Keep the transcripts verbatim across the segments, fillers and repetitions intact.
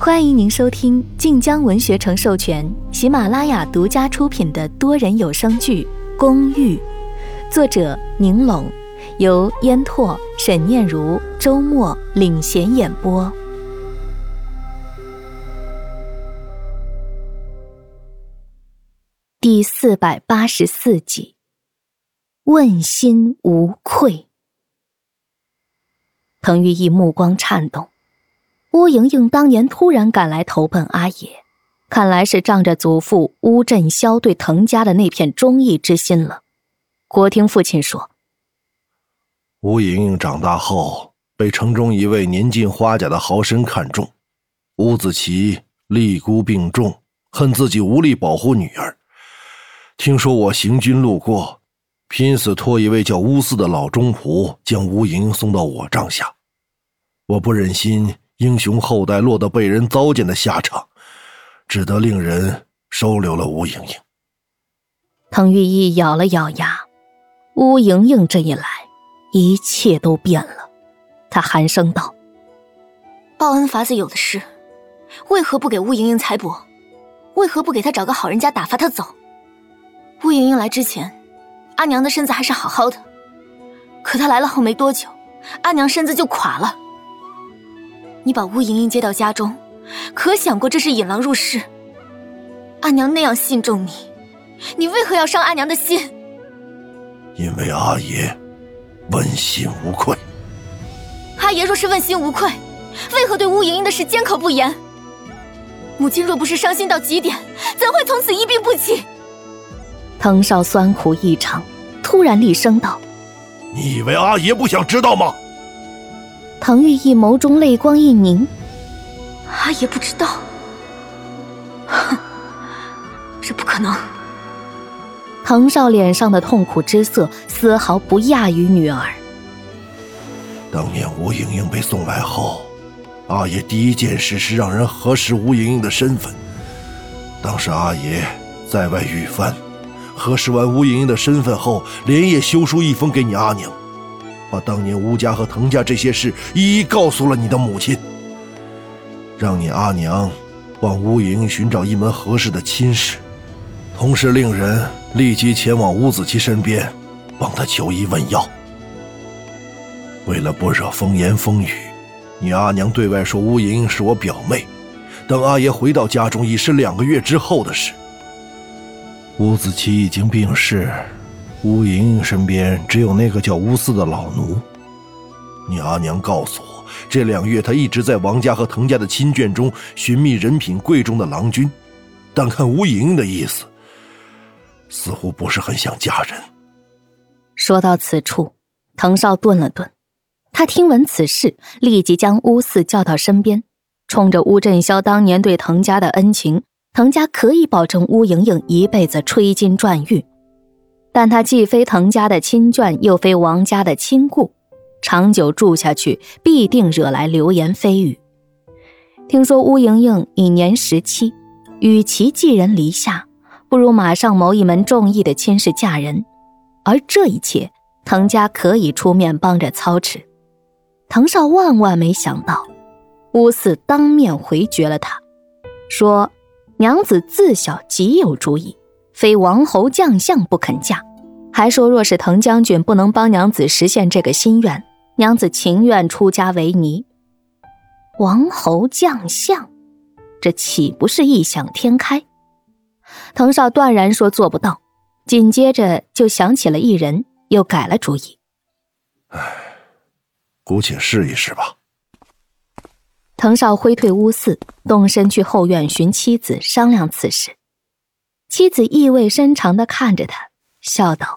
欢迎您收听晋江文学城授权、喜马拉雅独家出品的多人有声剧《公寓》，作者宁龙，由烟拓、沈念如、周末领衔演播。第四百八十四集，问心无愧。滕玉义目光颤动，乌莹莹当年突然赶来投奔阿爷，看来是仗着祖父乌振霄对滕家的那片忠义之心了。国听父亲说， 乌莹莹长大后被城中一位年近花甲的豪绅看中，乌子琪力孤病重，恨自己无力保护女儿。听说我行军路过，拼死托一位叫乌四的老中仆将乌莹莹送到我帐下。我不忍心英雄后代落得被人糟践的下场，只得令人收留了乌莹莹。 滕玉义咬了咬牙，乌莹莹这一来，一切都变了。他寒声道： 报恩法子有的是，为何不给乌莹莹裁帛？为何不给她找个好人家打发她走？乌莹莹来之前，阿娘的身子还是好好的，可她来了后没多久，阿娘身子就垮了。你把乌莹莹接到家中，可想过这是引狼入室？阿娘那样信重你，你为何要伤阿娘的心？ 因为阿爷问心无愧。 阿爷若是问心无愧，为何对乌莹莹的事缄口不言？母亲若不是伤心到极点，怎会从此一病不起？ 滕少酸苦异常，突然厉声道： 你以为阿爷不想知道吗？ 滕玉义眸中泪光一凝， 阿爷不知道？哼，这不可能。 滕少脸上的痛苦之色丝毫不亚于女儿。 当年乌莹莹被送来后，阿爷第一件事是让人核实乌莹莹的身份。当时阿爷在外遇番，核实完乌莹莹的身份后，连夜修书一封给你阿娘，把当年乌家和滕家这些事一一告诉了你的母亲，让你阿娘帮乌莹寻找一门合适的亲事，同时令人立即前往乌子琪身边，帮他求医问药。为了不惹风言风语，你阿娘对外说乌莹莹是我表妹，等阿爷回到家中已是两个月之后的事。乌子琪已经病逝，乌莹莹身边只有那个叫乌四的老奴。你阿娘告诉我，这两月她一直在王家和滕家的亲眷中寻觅人品贵重的郎君，但看乌莹莹的意思，似乎不是很想嫁人。 说到此处，滕少顿了顿，他听闻此事，立即将乌四叫到身边，冲着乌振霄当年对滕家的恩情，滕家可以保证乌莹莹一辈子吹金赚玉，但她既非滕家的亲眷，又非王家的亲故，长久住下去必定惹来流言蜚语。听说乌莹莹已年十七，与其寄人篱下，不如马上谋一门中意的亲事嫁人，而这一切滕家可以出面帮着操持。滕少万万没想到，乌四当面回绝了他，说娘子自小极有主意，非王侯将相不肯嫁，还说若是滕将军不能帮娘子实现这个心愿，娘子情愿出家为尼。王侯将相，这岂不是异想天开？滕少断然说做不到，紧接着就想起了一人，又改了主意。 唉，姑且试一试吧。 滕少挥退乌四，动身去后院寻妻子商量此事。妻子意味深长地看着他，笑道：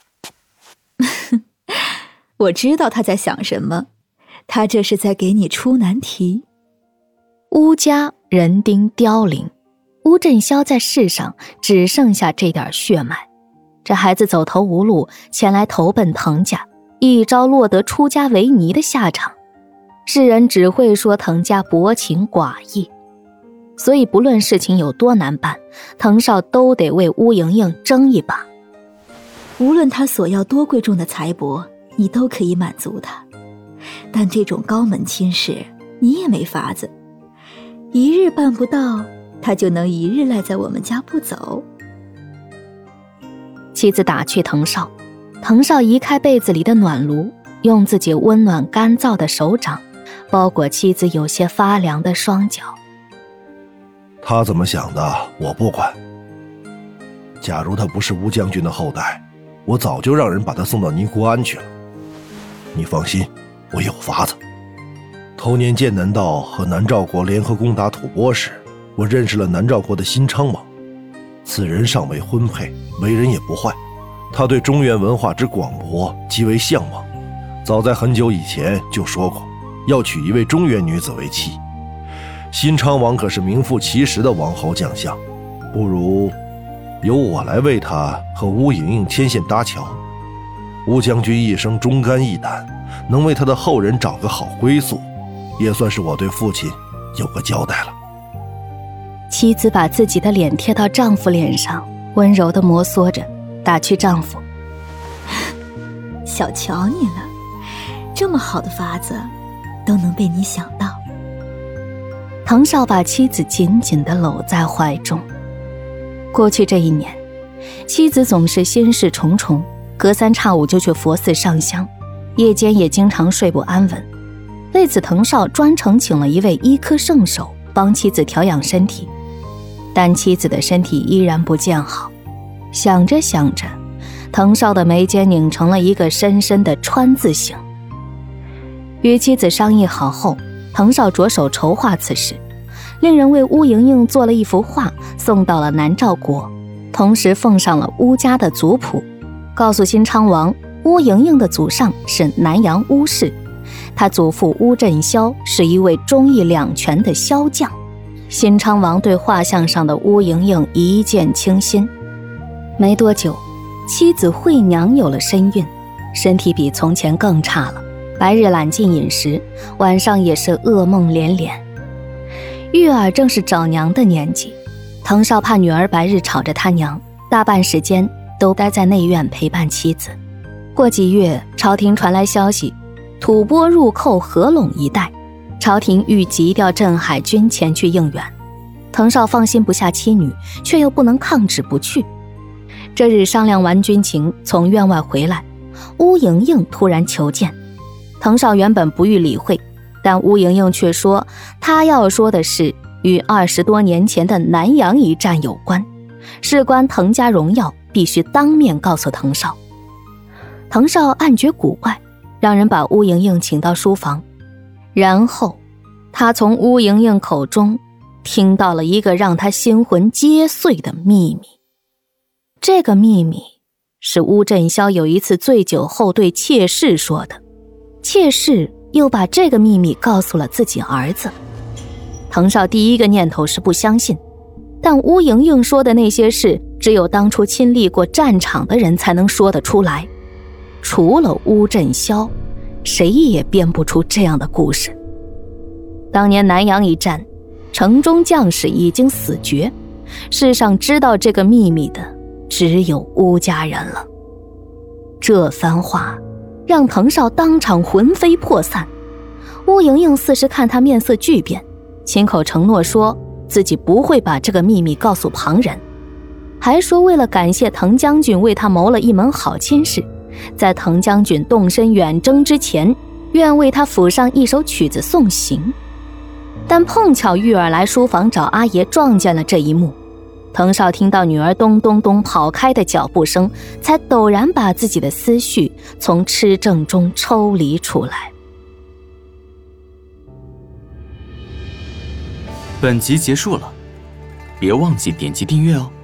我知道他在想什么，他这是在给你出难题。 乌家人丁凋零，乌振霄在世上只剩下这点血脉，这孩子走投无路，前来投奔滕家，一朝落得出家为尼的下场，世人只会说滕家薄情寡义。所以不论事情有多难办，滕少都得为乌莹莹争一把。 无论他所要多贵重的财帛，你都可以满足他，但这种高门亲事你也没法子， 一日办不到，他就能一日赖在我们家不走。 妻子打趣藤少，藤少移开被子里的暖炉，用自己温暖干燥的手掌包裹妻子有些发凉的双脚。 他怎么想的我不管，假如他不是乌将军的后代，我早就让人把他送到尼姑庵去了。你放心，我有法子。头年剑南道和南诏国联合攻打吐蕃时，我认识了南诏国的新昌王，此人尚未婚配，为人也不坏，他对中原文化之广博极为向往，早在很久以前就说过要娶一位中原女子为妻。新昌王可是名副其实的王侯将相，不如由我来为他和乌莹莹牵线搭桥。乌将军一生忠肝义胆，能为他的后人找个好归宿，也算是我对父亲有个交代了。 妻子把自己的脸贴到丈夫脸上，温柔地摩挲着，打趣丈夫： 小瞧你了，这么好的法子都能被你想到。 藤少把妻子紧紧地搂在怀中。过去这一年，妻子总是心事重重，隔三差五就去佛寺上香，夜间也经常睡不安稳。为此，藤少专程请了一位医科圣手帮妻子调养身体，但妻子的身体依然不见好。想着想着，藤少的眉间拧成了一个深深的川字形。与妻子商议好后，藤少着手筹划此事，令人为乌莹莹做了一幅画，送到了南诏国，同时奉上了乌家的族谱，告诉新昌王，乌莹莹的祖上是南阳乌氏，他祖父乌振霄是一位忠义两全的骁将。新昌王对画像上的乌莹莹一见倾心。没多久，妻子惠娘有了身孕，身体比从前更差了，白日懒进饮食，晚上也是噩梦连连。玉儿正是找娘的年纪，藤少怕女儿白日吵着他娘，大半时间都待在内院陪伴妻子。过几月，朝廷传来消息，吐蕃入寇合陇一带，朝廷欲急调镇海军前去应援。藤少放心不下妻女，却又不能抗旨不去。这日商量完军情，从院外回来，乌莹莹突然求见。藤少原本不予理会，但乌莹莹却说她要说的是与二十多年前的南阳一战有关，事关藤家荣耀，必须当面告诉藤少。藤少暗觉古怪，让人把乌莹莹请到书房，然后他从乌莹莹口中听到了一个让他心魂皆碎的秘密。这个秘密是乌振霄有一次醉酒后对妾室说的，妾室又把这个秘密告诉了自己儿子。藤少第一个念头是不相信，但乌莹莹说的那些事，只有当初亲历过战场的人才能说得出来，除了乌振霄，谁也编不出这样的故事。当年南阳一战，城中将士已经死绝，世上知道这个秘密的只有乌家人了。这番话让藤少当场魂飞魄散。乌莹莹似是看他面色巨变，亲口承诺说自己不会把这个秘密告诉旁人，还说为了感谢藤将军为他谋了一门好亲事，在藤将军动身远征之前，愿为他谱上一首曲子送行。但碰巧玉儿来书房找阿爷，撞见了这一幕。藤少听到女儿咚咚咚跑开的脚步声，才陡然把自己的思绪从痴怔中抽离出来。 本集结束了，别忘记点击订阅哦。